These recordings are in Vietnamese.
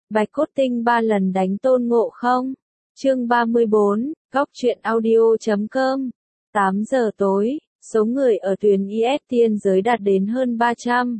Bạch Cốt Tinh 3 lần đánh Tôn Ngộ Không. Chương 34, Góc truyện audio.com. 8 giờ tối, số người ở thuyền IS tiên giới đạt đến hơn 300.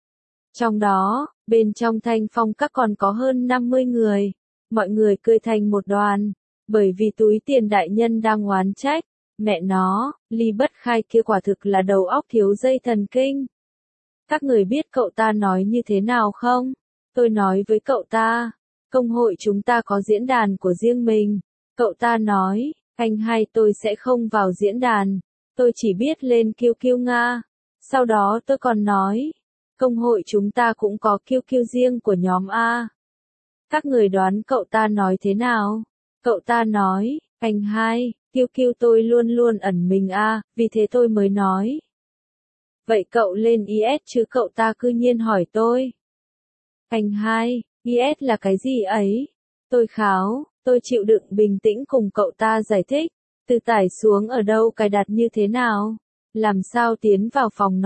Trong đó, bên trong Thanh Phong Các còn có hơn 50 người. Mọi người cười thành một đoàn, bởi vì túi tiền đại nhân đang oán trách. Mẹ nó, Ly Bất Khai kia quả thực là đầu óc thiếu dây thần kinh. Các người biết cậu ta nói như thế nào không? Tôi nói với cậu ta, công hội chúng ta có diễn đàn của riêng mình. Cậu ta nói, anh hai tôi sẽ không vào diễn đàn, tôi chỉ biết lên QQ Nga. Sau đó tôi còn nói, công hội chúng ta cũng có QQ riêng của nhóm A. Các người đoán cậu ta nói thế nào? Cậu ta nói, anh hai, QQ tôi luôn luôn ẩn mình A, vì thế tôi mới nói. Vậy cậu lên IS chứ? Cậu ta cư nhiên hỏi tôi. Anh hai, IS là cái gì ấy? Tôi kháo, tôi chịu đựng bình tĩnh cùng cậu ta giải thích. Từ tải xuống ở đâu, cài đặt như thế nào? Làm sao tiến vào phòng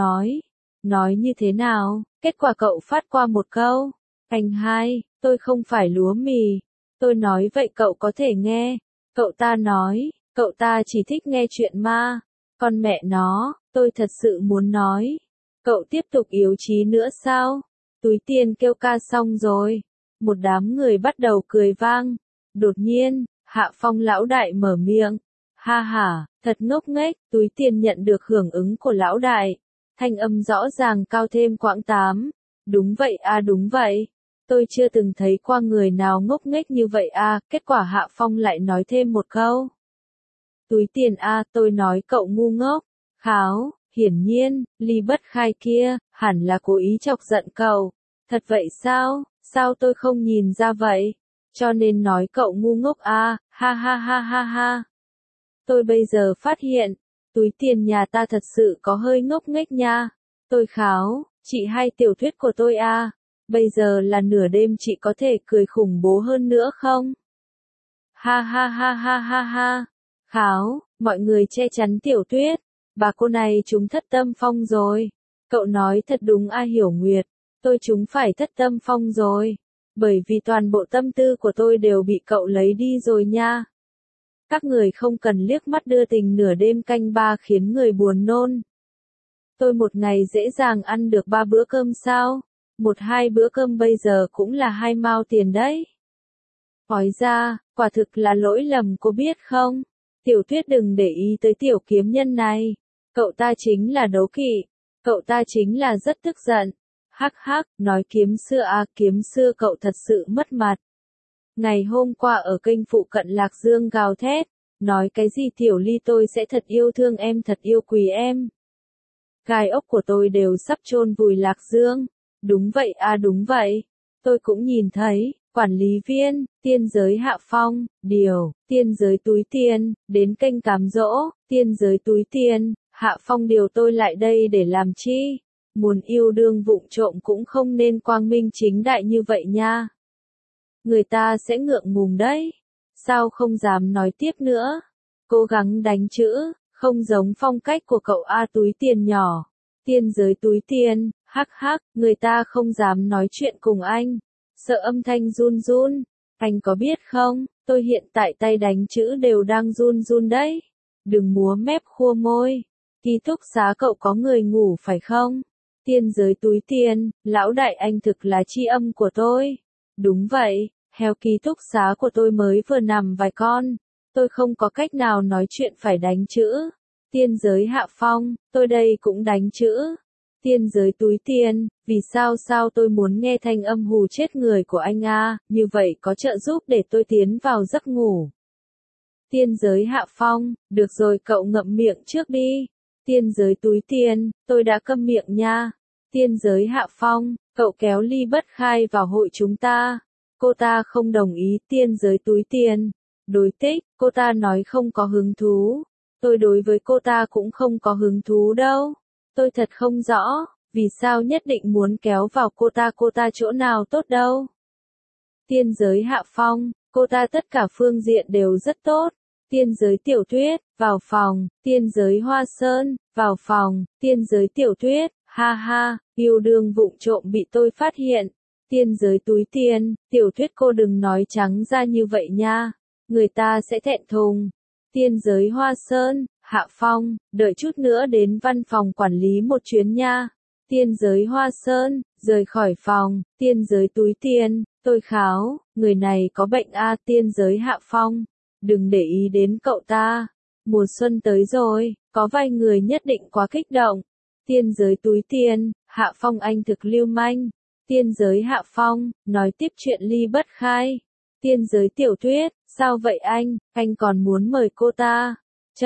nói như thế nào? Kết quả cậu phát qua một câu. Anh hai, tôi không phải lúa mì. Tôi nói vậy cậu có thể nghe. Cậu ta nói, cậu ta chỉ thích nghe chuyện ma. Con mẹ nó, tôi thật sự muốn nói. Cậu tiếp tục yếu chí nữa sao? Túi tiền kêu ca xong rồi. Một đám người bắt đầu cười vang. Đột nhiên, Hạ Phong lão đại mở miệng. Ha ha, thật ngốc nghếch. Túi tiền nhận được hưởng ứng của lão đại. Thanh âm rõ ràng cao thêm quãng 8. Đúng vậy a, đúng vậy. Tôi chưa từng thấy qua người nào ngốc nghếch như vậy a. Kết quả Hạ Phong lại nói thêm một câu. Túi tiền a, tôi nói cậu ngu ngốc. Kháo, hiển nhiên, Ly Bất Khai kia, hẳn là cố ý chọc giận cậu. Thật vậy sao? Sao tôi không nhìn ra vậy? Cho nên nói cậu ngu ngốc a, ha ha ha ha ha. Tôi bây giờ phát hiện, túi tiền nhà ta thật sự có hơi ngốc nghếch nha. Tôi kháo, chị hay tiểu thuyết của tôi a, bây giờ là nửa đêm chị có thể cười khủng bố hơn nữa không? Ha ha ha ha ha ha. Kháo, mọi người che chắn tiểu thuyết. Bà cô này trúng thất tâm phong rồi. Cậu nói thật đúng a Hiểu Nguyệt. Tôi trúng phải thất tâm phong rồi. Bởi vì toàn bộ tâm tư của tôi đều bị cậu lấy đi rồi nha. Các người không cần liếc mắt đưa tình nửa đêm canh 3 khiến người buồn nôn. Tôi một ngày dễ dàng ăn được 3 bữa cơm sao? 1-2 bữa cơm bây giờ cũng là 2 mao tiền đấy. Hỏi ra, quả thực là lỗi lầm cô biết không? Tiểu thuyết đừng để ý tới tiểu kiếm nhân này. Cậu ta chính là đố kỵ. Cậu ta chính là rất tức giận. Hắc hắc, nói kiếm xưa à, kiếm xưa cậu thật sự mất mặt. Ngày hôm qua ở kênh phụ cận Lạc Dương gào thét. Nói cái gì Tiểu Ly tôi sẽ thật yêu thương em, thật yêu quý em. Gai ốc của tôi đều sắp chôn vùi Lạc Dương. Đúng vậy à, đúng vậy. Tôi cũng nhìn thấy, quản lý viên, tiên giới Hạ Phong, điều, tiên giới túi tiền, đến kênh cám dỗ, tiên giới túi tiền, Hạ Phong điều tôi lại đây để làm chi? Muốn yêu đương vụng trộm cũng không nên quang minh chính đại như vậy nha. Người ta sẽ ngượng ngùng đấy. Sao không dám nói tiếp nữa? Cố gắng đánh chữ, không giống phong cách của cậu A túi tiền nhỏ. Tiên giới túi tiền, hắc hắc, người ta không dám nói chuyện cùng anh. Sợ âm thanh run run. Anh có biết không, tôi hiện tại tay đánh chữ đều đang run run đấy. Đừng múa mép khua môi. Ký túc xá cậu có người ngủ phải không? Tiên giới túi tiền, lão đại anh thực là tri âm của tôi. Đúng vậy, heo ký túc xá của tôi mới vừa nằm vài con. Tôi không có cách nào nói chuyện phải đánh chữ. Tiên giới Hạ Phong, tôi đây cũng đánh chữ. Tiên giới túi tiền, vì sao tôi muốn nghe thanh âm hù chết người của anh a, như vậy có trợ giúp để tôi tiến vào giấc ngủ. Tiên giới Hạ Phong, được rồi cậu ngậm miệng trước đi. Tiên giới túi tiền, tôi đã câm miệng nha. Tiên giới Hạ Phong, cậu kéo Ly Bất Khai vào hội chúng ta. Cô ta không đồng ý. Tiên giới túi tiền. Đối tích, cô ta nói không có hứng thú. Tôi đối với cô ta cũng không có hứng thú đâu. Tôi thật không rõ, vì sao nhất định muốn kéo vào cô ta chỗ nào tốt đâu. Tiên giới Hạ Phong, cô ta tất cả phương diện đều rất tốt. Tiên giới tiểu thuyết, vào phòng. Tiên giới Hoa Sơn, vào phòng. Tiên giới tiểu thuyết, ha ha, yêu đương vụng trộm bị tôi phát hiện. Tiên giới túi tiền, tiểu thuyết cô đừng nói trắng ra như vậy nha, người ta sẽ thẹn thùng. Tiên giới Hoa Sơn, Hạ Phong, đợi chút nữa đến văn phòng quản lý một chuyến nha. Tiên giới Hoa Sơn, rời khỏi phòng, tiên giới túi tiền, tôi kháo, người này có bệnh a. Tiên giới Hạ Phong, đừng để ý đến cậu ta. Mùa xuân tới rồi, có vài người nhất định quá kích động. Tiên giới túi tiền, Hạ Phong anh thực lưu manh. Tiên giới Hạ Phong, nói tiếp chuyện ly bất khai. Tiên giới tiểu thuyết, sao vậy anh còn muốn mời cô ta.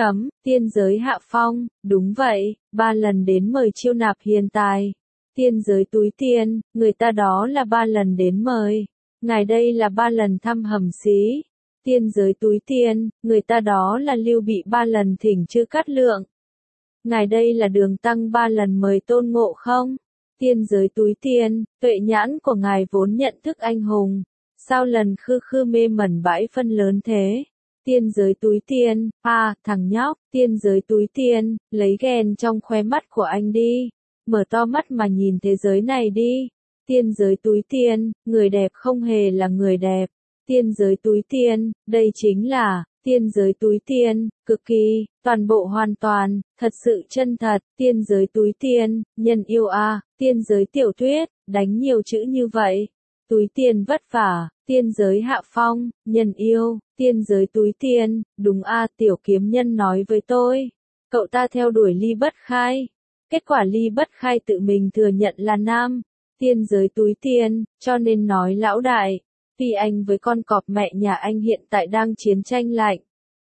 Tiên giới Hạ Phong, đúng vậy, 3 lần đến mời chiêu nạp hiền tài. Tiên giới túi tiền, người ta đó là 3 lần đến mời. Ngài đây là 3 lần thăm hầm xí. Tiên giới túi tiền, người ta đó là Lưu Bị 3 lần thỉnh Chư Cát Lượng. Ngài đây là Đường Tăng 3 lần mời Tôn Ngộ Không. Tiên giới túi tiền, tuệ nhãn của ngài vốn nhận thức anh hùng. Sao lần khư khư mê mẩn bãi phân lớn thế? Tiên giới túi tiền, thằng nhóc, tiên giới túi tiền, lấy ghen trong khóe mắt của anh đi. Mở to mắt mà nhìn thế giới này đi. Tiên giới túi tiền, người đẹp không hề là người đẹp. Tiên giới túi tiền, đây chính là, tiên giới túi tiền, cực kỳ, toàn bộ hoàn toàn, thật sự chân thật. Tiên giới túi tiền, nhân yêu a. Tiên giới tiểu thuyết, đánh nhiều chữ như vậy. Túi tiền vất vả. Tiên giới Hạ Phong, nhân yêu. Tiên giới túi tiền, đúng a. Tiểu kiếm nhân nói với tôi, cậu ta theo đuổi ly bất khai. Kết quả ly bất khai tự mình thừa nhận là nam. Tiên giới túi tiền, cho nên nói lão đại, vì anh với con cọp mẹ nhà anh hiện tại đang chiến tranh lạnh.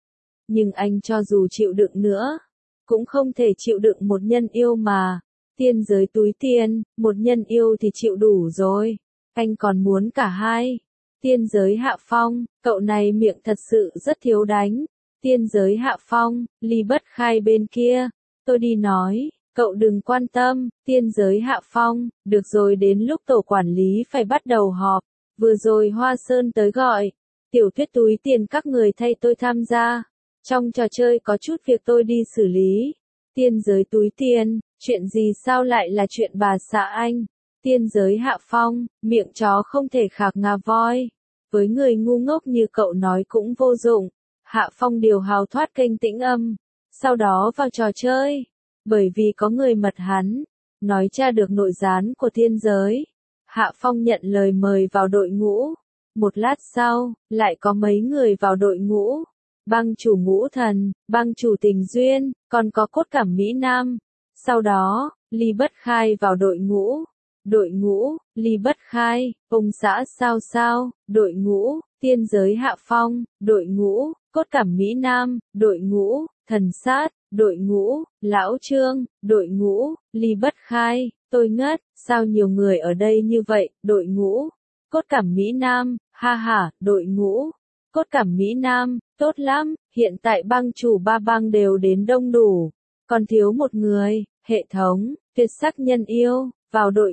Nhưng anh cho dù chịu đựng nữa, cũng không thể chịu đựng một nhân yêu mà. Tiên giới túi tiền, một nhân yêu thì chịu đủ rồi. Anh còn muốn cả hai. Tiên giới Hạ Phong, cậu này miệng thật sự rất thiếu đánh. Tiên giới Hạ Phong, ly bất khai bên kia. Tôi đi nói, cậu đừng quan tâm. Tiên giới Hạ Phong, được rồi, đến lúc tổ quản lý phải bắt đầu họp. Vừa rồi Hoa Sơn tới gọi. Tiểu thuyết túi tiền các người thay tôi tham gia. Trong trò chơi có chút việc tôi đi xử lý. Tiên giới túi tiền, chuyện gì sao lại là chuyện bà xã anh? Tiên giới Hạ Phong, miệng chó không thể khạc ngà voi. Với người ngu ngốc như cậu nói cũng vô dụng. Hạ Phong điều hào thoát kênh tĩnh âm. Sau đó vào trò chơi. Bởi vì có người mật hắn. Nói tra được nội gián của thiên giới. Hạ Phong nhận lời mời vào đội ngũ. Một lát sau, lại có mấy người vào đội ngũ. Bang chủ Ngũ Thần, bang chủ Tình Duyên, còn có Cốt Cảm Mỹ Nam. Sau đó, ly bất khai vào đội ngũ. Đội ngũ, ly bất khai, ông xã sao, đội ngũ, tiên giới Hạ Phong, đội ngũ, Cốt Cảm Mỹ Nam, đội ngũ, Thần Sát, đội ngũ, Lão Trương, đội ngũ, ly bất khai. Tôi ngất, sao nhiều người ở đây như vậy? Đội ngũ, Cốt Cảm Mỹ Nam, ha ha, đội ngũ, Cốt Cảm Mỹ Nam, tốt lắm, hiện tại bang chủ 3 bang đều đến đông đủ, còn thiếu một người. Hệ thống, tuyệt sắc nhân yêu, vào đội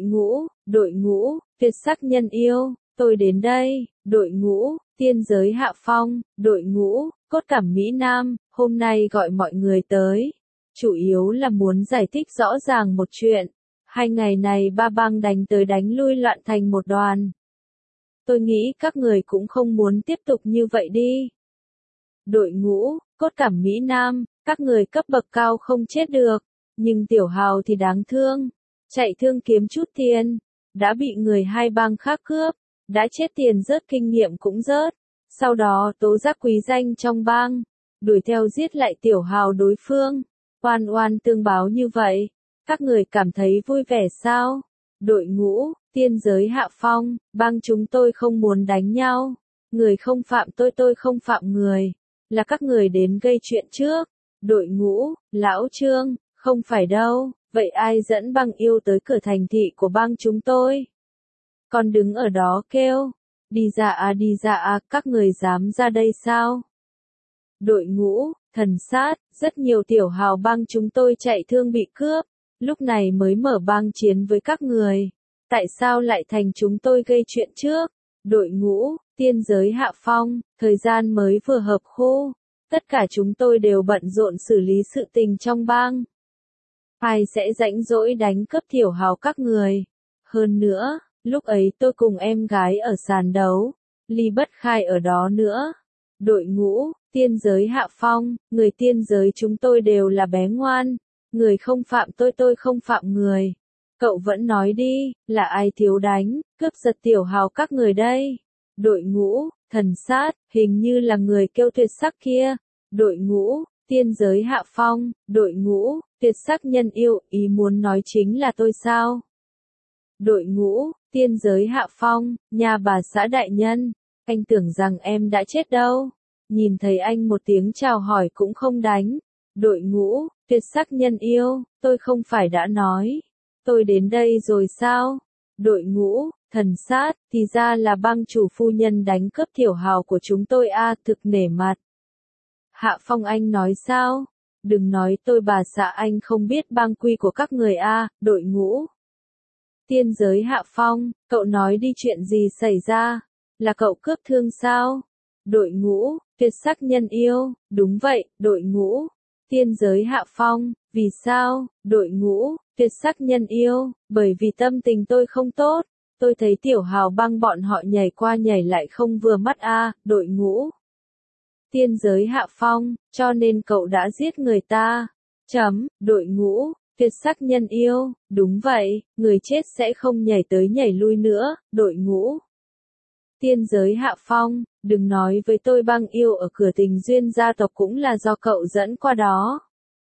ngũ, tuyệt sắc nhân yêu, tôi đến đây. Đội ngũ, tiên giới Hạ Phong, đội ngũ, Cốt Cảm Mỹ Nam, hôm nay gọi mọi người tới, chủ yếu là muốn giải thích rõ ràng một chuyện. 2 ngày này 3 bang đánh tới đánh lui loạn thành một đoàn. Tôi nghĩ các người cũng không muốn tiếp tục như vậy đi. Đội ngũ, Cốt Cảm Mỹ Nam, các người cấp bậc cao không chết được, nhưng tiểu hào thì đáng thương. Chạy thương kiếm chút tiền, đã bị người 2 bang khác cướp, đã chết tiền rớt kinh nghiệm cũng rớt. Sau đó tố giác quý danh trong bang, đuổi theo giết lại tiểu hào đối phương. Oan oan tương báo như vậy, các người cảm thấy vui vẻ sao? Đội ngũ, tiên giới Hạ Phong, bang chúng tôi không muốn đánh nhau. Người không phạm tôi không phạm người. Là các người đến gây chuyện trước. Đội ngũ, Lão Trương, không phải đâu. Vậy ai dẫn bang yêu tới cửa thành thị của bang chúng tôi? Còn đứng ở đó kêu, đi ra à, các người dám ra đây sao? Đội ngũ, Thần Sát, rất nhiều tiểu hào bang chúng tôi chạy thương bị cướp, lúc này mới mở bang chiến với các người. Tại sao lại thành chúng tôi gây chuyện trước? Đội ngũ, tiên giới Hạ Phong, thời gian mới vừa hợp khu, tất cả chúng tôi đều bận rộn xử lý sự tình trong bang. Ai sẽ rảnh rỗi đánh cướp tiểu hào các người? Hơn nữa, Lúc ấy tôi cùng em gái ở sàn đấu, Ly Bất Khai ở đó nữa. Đội ngũ, tiên giới hạ phong, người tiên giới chúng tôi đều là bé ngoan, người không phạm tôi không phạm người. Cậu vẫn nói đi, là ai thiếu đánh, cướp giật tiểu hào các người đây? Đội ngũ, thần sát, hình như là người kêu tuyệt sắc kia. Đội ngũ, tiên giới hạ phong, đội ngũ, tuyệt sắc nhân yêu, ý muốn nói chính là tôi sao? Đội ngũ, tiên giới hạ phong, nhà bà xã đại nhân, anh tưởng rằng em đã chết đâu. Nhìn thấy anh một tiếng chào hỏi cũng không đánh. Đội ngũ, tuyệt sắc nhân yêu, tôi không phải đã nói. Tôi đến đây rồi sao? Đội ngũ, thần sát, thì ra là bang chủ phu nhân đánh cướp tiểu hào của chúng tôi thực nể mặt. Hạ Phong anh nói sao? Đừng nói tôi bà xã anh không biết bang quy của các người đội ngũ. Tiên giới Hạ Phong, cậu nói đi chuyện gì xảy ra? Là cậu cướp thương sao? Đội ngũ, tuyệt sắc nhân yêu, đúng vậy, đội ngũ. Tiên giới Hạ Phong, vì sao? Đội ngũ, tuyệt sắc nhân yêu, bởi vì tâm tình tôi không tốt. Tôi thấy tiểu hào băng bọn họ nhảy qua nhảy lại không vừa mắt đội ngũ. Tiên giới Hạ Phong, cho nên cậu đã giết người ta. Đội ngũ, tuyệt sắc nhân yêu, đúng vậy, người chết sẽ không nhảy tới nhảy lui nữa, đội ngũ. Tiên giới Hạ Phong, đừng nói với tôi băng yêu ở cửa Tình Duyên gia tộc cũng là do cậu dẫn qua đó.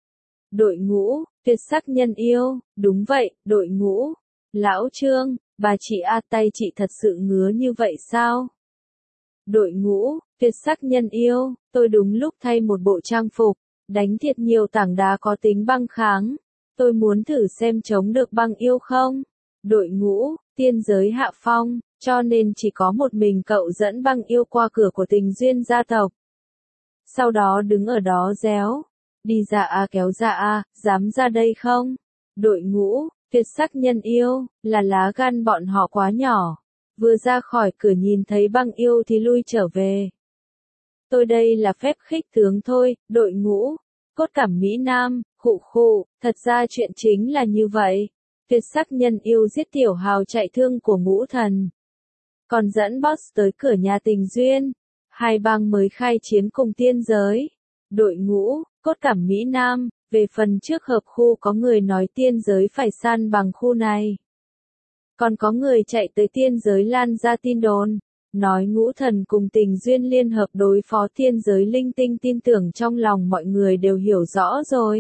Đội ngũ, tuyệt sắc nhân yêu, đúng vậy, đội ngũ. Lão Trương, bà chị tay chị thật sự ngứa như vậy sao? Đội ngũ, tuyệt sắc nhân yêu, tôi đúng lúc thay một bộ trang phục, đánh thiệt nhiều tảng đá có tính băng kháng. Tôi muốn thử xem chống được băng yêu không? Đội ngũ, tiên giới Hạ Phong, cho nên chỉ có một mình cậu dẫn băng yêu qua cửa của Tình Duyên gia tộc. Sau đó đứng ở đó réo. Đi ra kéo ra dám ra đây không? Đội ngũ, tuyệt sắc nhân yêu, là lá gan bọn họ quá nhỏ. Vừa ra khỏi cửa nhìn thấy băng yêu thì lui trở về. Tôi đây là phép khích tướng thôi, đội ngũ. Cốt cảm Mỹ Nam, khụ, thật ra chuyện chính là như vậy. Tuyệt sắc nhân yêu giết tiểu hào chạy thương của ngũ thần. Còn dẫn boss tới cửa nhà Tình Duyên. Hai bang mới khai chiến cùng tiên giới. Đội ngũ, cốt cảm Mỹ Nam, về phần trước hợp khu có người nói tiên giới phải san bằng khu này. Còn có người chạy tới tiên giới lan ra tin đồn. Nói ngũ thần cùng Tình Duyên liên hợp đối phó tiên giới linh tinh, tin tưởng trong lòng mọi người đều hiểu rõ rồi.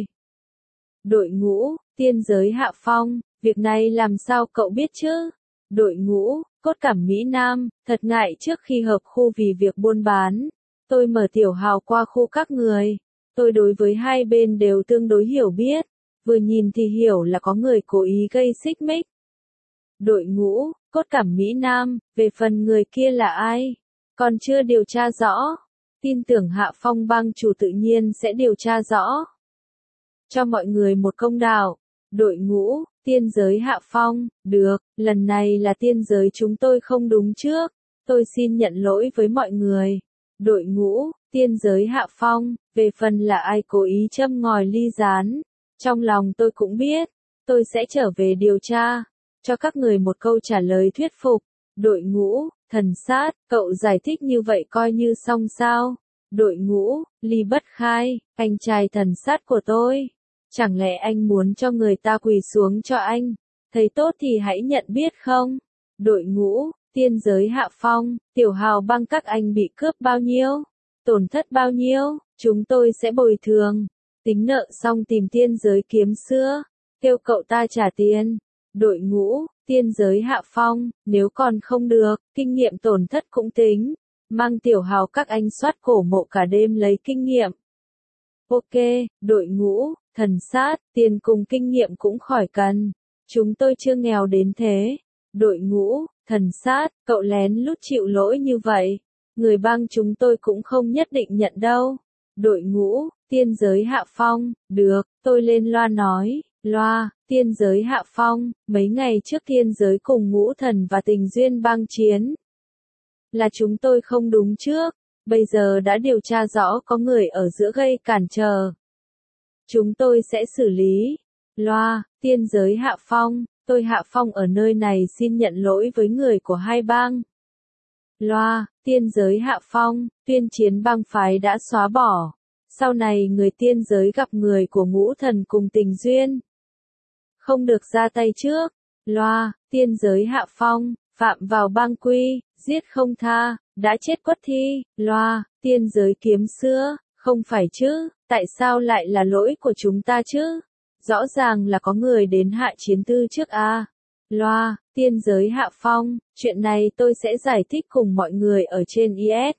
Đội ngũ, tiên giới Hạ Phong, việc này làm sao cậu biết chứ? Đội ngũ, cốt cảm Mỹ Nam, thật ngại trước khi hợp khu vì việc buôn bán. Tôi mở tiểu hào qua khu các người. Tôi đối với hai bên đều tương đối hiểu biết. Vừa nhìn thì hiểu là có người cố ý gây xích mích. Đội ngũ, cốt cảm Mỹ Nam, về phần người kia là ai? Còn chưa điều tra rõ. Tin tưởng Hạ Phong bang chủ tự nhiên sẽ điều tra rõ. Cho mọi người một công đạo. Đội ngũ, tiên giới Hạ Phong, được, lần này là tiên giới chúng tôi không đúng trước. Tôi xin nhận lỗi với mọi người. Đội ngũ, tiên giới Hạ Phong, về phần là ai cố ý châm ngòi ly gián. Trong lòng tôi cũng biết, tôi sẽ trở về điều tra. Cho các người một câu trả lời thuyết phục. Đội ngũ, thần sát, cậu giải thích như vậy coi như xong sao? Đội ngũ, Ly Bất Khai, anh trai thần sát của tôi. Chẳng lẽ anh muốn cho người ta quỳ xuống cho anh? Thấy tốt thì hãy nhận biết không? Đội ngũ, tiên giới Hạ Phong, tiểu hào băng các anh bị cướp bao nhiêu? Tổn thất bao nhiêu? Chúng tôi sẽ bồi thường. Tính nợ xong tìm tiên giới kiếm sữa. Kêu cậu ta trả tiền. Đội ngũ, tiên giới Hạ Phong, nếu còn không được, kinh nghiệm tổn thất cũng tính. Mang tiểu hào các anh soát cổ mộ cả đêm lấy kinh nghiệm. Ok, đội ngũ, thần sát, tiền cùng kinh nghiệm cũng khỏi cần. Chúng tôi chưa nghèo đến thế. Đội ngũ, thần sát, cậu lén lút chịu lỗi như vậy. Người bang chúng tôi cũng không nhất định nhận đâu. Đội ngũ, tiên giới Hạ Phong, được, tôi lên loa nói. Loa, tiên giới Hạ Phong, mấy ngày trước tiên giới cùng ngũ thần và Tình Duyên bang chiến. Là chúng tôi không đúng trước, bây giờ đã điều tra rõ có người ở giữa gây cản trở. Chúng tôi sẽ xử lý. Loa, tiên giới Hạ Phong, tôi Hạ Phong ở nơi này xin nhận lỗi với người của hai bang. Loa, tiên giới Hạ Phong, tuyên chiến bang phái đã xóa bỏ. Sau này người tiên giới gặp người của ngũ thần cùng tình duyên. Không được ra tay trước. Loa, tiên giới Hạ Phong, phạm vào bang quy, giết không tha, đã chết quất thi. Loa, tiên giới kiếm xưa, không phải chứ, tại sao lại là lỗi của chúng ta chứ? Rõ ràng là có người đến hạ chiến tư trước à. Loa, tiên giới Hạ Phong, chuyện này tôi sẽ giải thích cùng mọi người ở trên IS.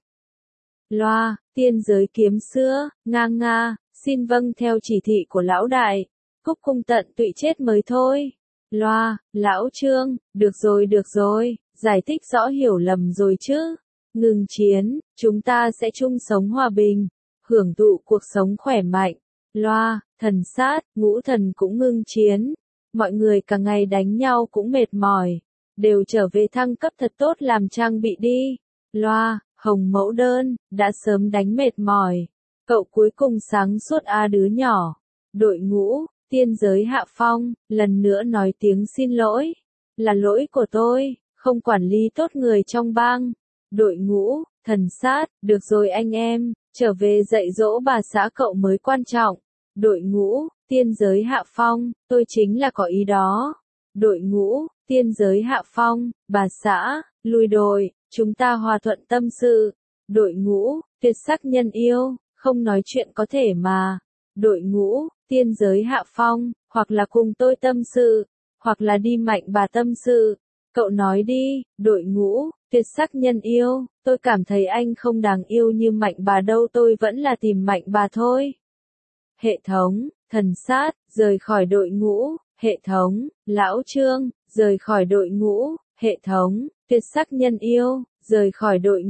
Loa, tiên giới kiếm xưa, nga, xin vâng theo chỉ thị của lão đại. Cúc cung tận tụy chết mới thôi. Loa, lão Trương, được rồi, giải thích rõ hiểu lầm rồi chứ. Ngừng chiến, chúng ta sẽ chung sống hòa bình, hưởng thụ cuộc sống khỏe mạnh. Loa, thần sát, ngũ thần cũng ngưng chiến. Mọi người cả ngày đánh nhau cũng mệt mỏi. Đều trở về thăng cấp thật tốt làm trang bị đi. Loa, hồng mẫu đơn, đã sớm đánh mệt mỏi. Cậu cuối cùng sáng suốt đứa nhỏ. Đội ngũ, tiên giới Hạ Phong, lần nữa nói tiếng xin lỗi. Là lỗi của tôi, không quản lý tốt người trong bang. Đội ngũ, thần sát, được rồi anh em, trở về dạy dỗ bà xã cậu mới quan trọng. Đội ngũ, tiên giới Hạ Phong, tôi chính là có ý đó. Đội ngũ, tiên giới Hạ Phong, bà xã, lùi đội, chúng ta hòa thuận tâm sự. Đội ngũ, tuyệt sắc nhân yêu, không nói chuyện có thể mà. Đội ngũ, tiên giới Hạ Phong, hoặc là cùng tôi tâm sự, hoặc là đi Mạnh Bà tâm sự. Cậu nói đi, đội ngũ, tuyệt sắc nhân yêu, tôi cảm thấy anh không đáng yêu như Mạnh Bà đâu, tôi vẫn là tìm Mạnh Bà thôi. Hệ thống, thần sát, rời khỏi đội ngũ. Hệ thống, lão Trương, rời khỏi đội ngũ. Hệ thống, tuyệt sắc nhân yêu, rời khỏi đội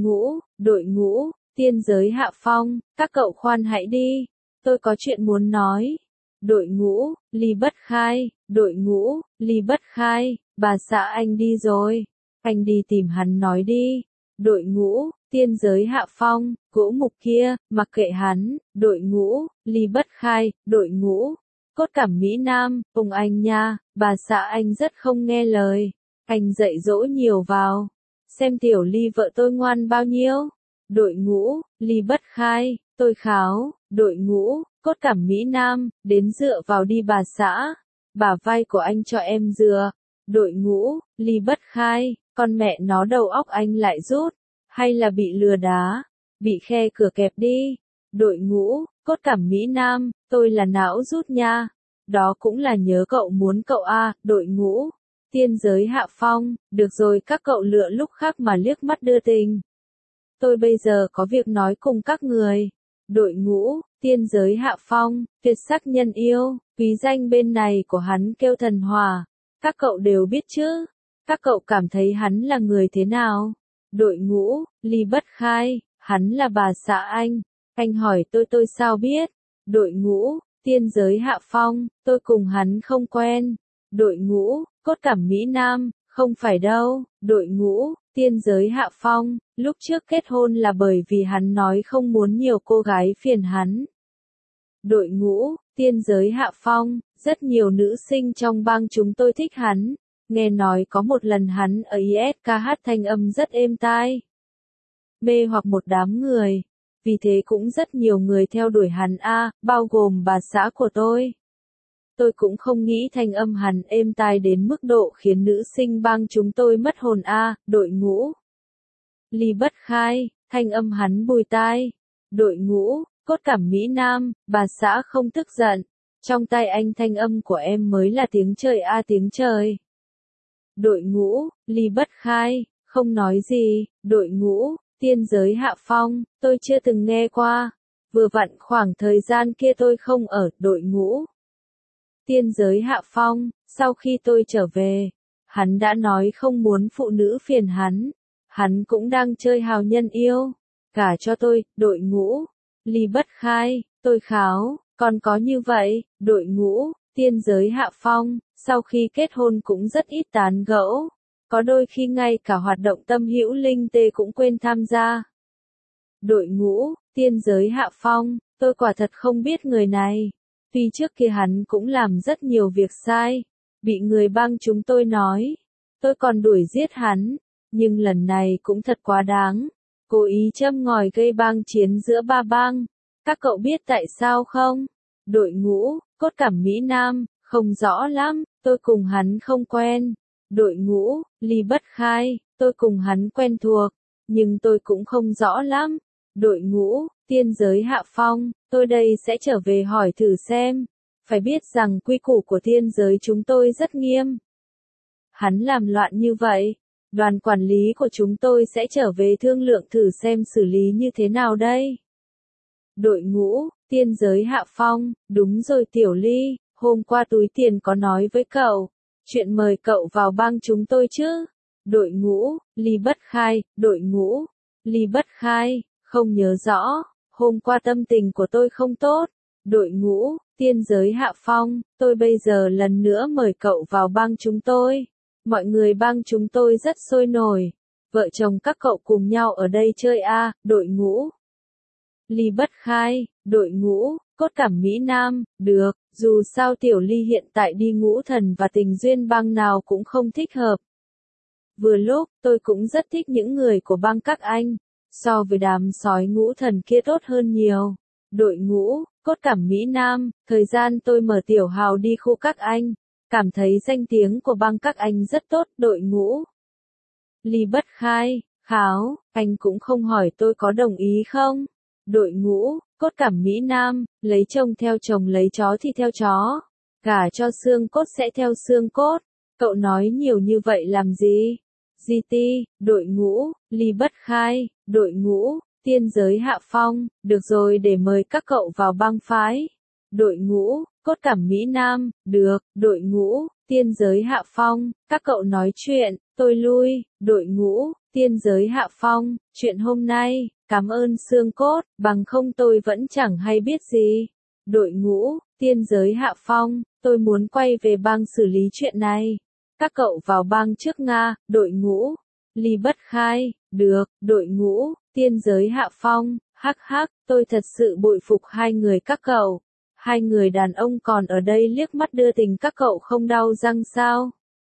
ngũ, tiên giới Hạ Phong, các cậu khoan hãy đi, tôi có chuyện muốn nói. Đội ngũ, Ly Bất Khai, đội ngũ, Ly Bất Khai, bà xã anh đi rồi, anh đi tìm hắn nói đi. Đội ngũ, tiên giới Hạ Phong, gỗ mục kia, mặc kệ hắn. Đội ngũ, Ly Bất Khai, đội ngũ, cốt cảm Mỹ Nam, ông anh nha, bà xã anh rất không nghe lời, anh dạy dỗ nhiều vào, xem tiểu Ly vợ tôi ngoan bao nhiêu. Đội ngũ, Ly Bất Khai, tôi kháo. Đội ngũ, cốt cảm Mỹ Nam, đến dựa vào đi bà xã, bả vai của anh cho em dựa. Đội ngũ, Ly Bất Khai, con mẹ nó đầu óc anh lại rút, hay là bị lừa đá, bị khe cửa kẹp đi. Đội ngũ, cốt cảm Mỹ Nam, tôi là não rút nha, đó cũng là nhớ cậu muốn cậu a. Đội ngũ, tiên giới Hạ Phong, được rồi các cậu lựa lúc khác mà liếc mắt đưa tình. Tôi bây giờ có việc nói cùng các người. Đội ngũ, tiên giới Hạ Phong, tuyệt sắc nhân yêu, quý danh bên này của hắn kêu Thần Hòa. Các cậu đều biết chứ? Các cậu cảm thấy hắn là người thế nào? Đội ngũ, Ly Bất Khai, hắn là bà xã anh. Anh hỏi tôi sao biết? Đội ngũ, tiên giới Hạ Phong, tôi cùng hắn không quen. Đội ngũ, cốt cảm Mỹ Nam, không phải đâu. Đội ngũ, tiên giới Hạ Phong, lúc trước kết hôn là bởi vì hắn nói không muốn nhiều cô gái phiền hắn. Đội ngũ, tiên giới Hạ Phong, rất nhiều nữ sinh trong bang chúng tôi thích hắn. Nghe nói có một lần hắn ở ISK hát thanh âm rất êm tai, mê hoặc một đám người. Vì thế cũng rất nhiều người theo đuổi hắn bao gồm bà xã của tôi. Tôi cũng không nghĩ thanh âm hắn êm tai đến mức độ khiến nữ sinh bang chúng tôi mất hồn Đội ngũ, Ly Bất Khai, thanh âm hắn bùi tai. Đội ngũ, cốt cảm Mỹ Nam, bà xã không tức giận. Trong tai anh thanh âm của em mới là tiếng trời tiếng trời. Đội ngũ, Ly Bất Khai, không nói gì. Đội ngũ, tiên giới Hạ Phong, tôi chưa từng nghe qua. Vừa vặn khoảng thời gian kia tôi không ở. Đội ngũ, tiên giới Hạ Phong, sau khi tôi trở về, hắn đã nói không muốn phụ nữ phiền hắn. Hắn cũng đang chơi hào nhân yêu. Cả cho tôi. Đội ngũ, Ly Bất Khai, tôi kháo, còn có như vậy. Đội ngũ, tiên giới Hạ Phong, sau khi kết hôn cũng rất ít tán gẫu. Có đôi khi ngay cả hoạt động tâm hữu linh tê cũng quên tham gia. Đội ngũ, tiên giới Hạ Phong, tôi quả thật không biết người này. Tuy trước kia hắn cũng làm rất nhiều việc sai, bị người bang chúng tôi nói. Tôi còn đuổi giết hắn, nhưng lần này cũng thật quá đáng. Cố ý châm ngòi gây bang chiến giữa ba bang. Các cậu biết tại sao không? Đội ngũ, cốt cảm Mỹ Nam, không rõ lắm, tôi cùng hắn không quen. Đội ngũ, Ly Bất Khai, tôi cùng hắn quen thuộc, nhưng tôi cũng không rõ lắm. Đội ngũ, Tiên Giới Hạ Phong, tôi đây sẽ trở về hỏi thử xem. Phải biết rằng quy củ của tiên giới chúng tôi rất nghiêm. Hắn làm loạn như vậy, đoàn quản lý của chúng tôi sẽ trở về thương lượng thử xem xử lý như thế nào đây. Đội ngũ, Tiên Giới Hạ Phong, đúng rồi Tiểu Ly, hôm qua túi tiền có nói với cậu, chuyện mời cậu vào bang chúng tôi chứ. Đội ngũ, Ly Bất Khai, đội ngũ, Ly Bất Khai, không nhớ rõ, hôm qua tâm tình của tôi không tốt. Đội ngũ, Tiên Giới Hạ Phong, tôi bây giờ lần nữa mời cậu vào bang chúng tôi. Mọi người bang chúng tôi rất sôi nổi. Vợ chồng các cậu cùng nhau ở đây chơi a. Đội ngũ, Ly Bất Khai, đội ngũ, cốt cảm Mỹ Nam, được, dù sao Tiểu Ly hiện tại đi ngũ thần và tình duyên bang nào cũng không thích hợp. Vừa lúc, tôi cũng rất thích những người của bang các anh, so với đám sói ngũ thần kia tốt hơn nhiều. Đội ngũ, cốt cảm Mỹ Nam, thời gian tôi mở tiểu hào đi khu các anh, cảm thấy danh tiếng của bang các anh rất tốt. Đội ngũ, Ly Bất Khai, kháo, anh cũng không hỏi tôi có đồng ý không? Đội ngũ, cốt cảm Mỹ Nam, lấy chồng theo chồng lấy chó thì theo chó, gả cho xương cốt sẽ theo xương cốt, cậu nói nhiều như vậy làm gì? GT, đội ngũ, Ly Bất Khai, đội ngũ, Tiên Giới Hạ Phong, được rồi để mời các cậu vào bang phái. Đội ngũ, cốt cảm Mỹ Nam, được, đội ngũ, Tiên Giới Hạ Phong, các cậu nói chuyện, tôi lui. Đội ngũ, Tiên Giới Hạ Phong, chuyện hôm nay, cảm ơn xương cốt, bằng không tôi vẫn chẳng hay biết gì. Đội ngũ, Tiên Giới Hạ Phong, tôi muốn quay về bang xử lý chuyện này. Các cậu vào bang trước Nga. Đội ngũ, Ly Bất Khai, được, đội ngũ, Tiên Giới Hạ Phong, hắc hắc, tôi thật sự bội phục hai người các cậu. Hai người đàn ông còn ở đây liếc mắt đưa tình các cậu không đau răng sao?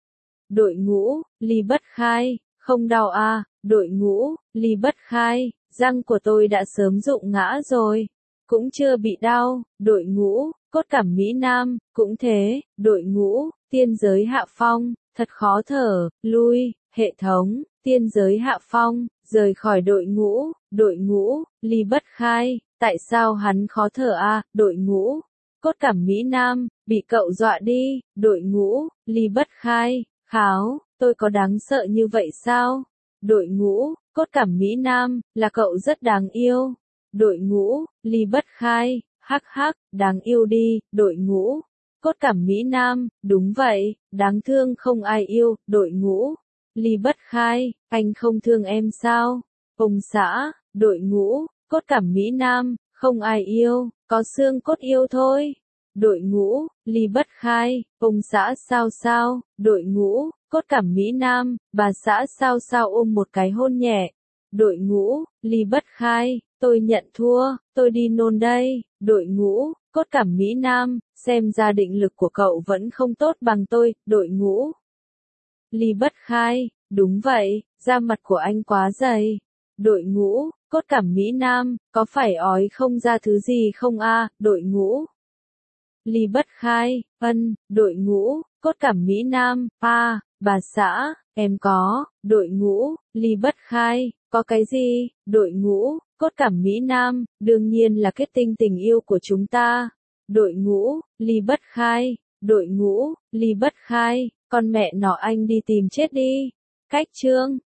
Đội ngũ, Ly Bất Khai, không đau à, đội ngũ, Ly Bất Khai, răng của tôi đã sớm rụng ngã rồi, cũng chưa bị đau. Đội ngũ, cốt cảm Mỹ Nam, cũng thế. Đội ngũ, Tiên Giới Hạ Phong, thật khó thở, lui. Hệ thống, Tiên Giới Hạ Phong, rời khỏi đội ngũ. Đội ngũ, Ly Bất Khai, tại sao hắn khó thở à? Đội ngũ, cốt cảm Mỹ Nam, bị cậu dọa đi. Đội ngũ, Ly Bất Khai, kháo, tôi có đáng sợ như vậy sao? Đội ngũ, cốt cảm Mỹ Nam, là cậu rất đáng yêu. Đội ngũ, Ly Bất Khai, hắc hắc, đáng yêu đi. Đội ngũ, cốt cảm Mỹ Nam, đúng vậy, đáng thương không ai yêu. Đội ngũ, Ly Bất Khai, anh không thương em sao? Ông xã, đội ngũ, cốt cảm Mỹ Nam, không ai yêu, có xương cốt yêu thôi. Đội ngũ, Ly Bất Khai, ông xã sao sao? Đội ngũ, cốt cảm Mỹ Nam, bà xã sao sao ôm một cái hôn nhẹ. Đội ngũ, Ly Bất Khai, tôi nhận thua, tôi đi nôn đây. Đội ngũ, cốt cảm Mỹ Nam, xem ra định lực của cậu vẫn không tốt bằng tôi. Đội ngũ, Ly Bất Khai, đúng vậy, da mặt của anh quá dày. Đội ngũ, cốt cảm Mỹ Nam, có phải ói không ra thứ gì không a? Đội ngũ, Ly Bất Khai, đội ngũ, cốt cảm Mỹ Nam, bà xã, em có. Đội ngũ, Ly Bất Khai, có cái gì? Đội ngũ, cốt cảm Mỹ Nam, đương nhiên là kết tinh tình yêu của chúng ta. Đội ngũ, Ly Bất Khai, đội ngũ, Ly Bất Khai, con mẹ nó anh đi tìm chết đi. Cách chương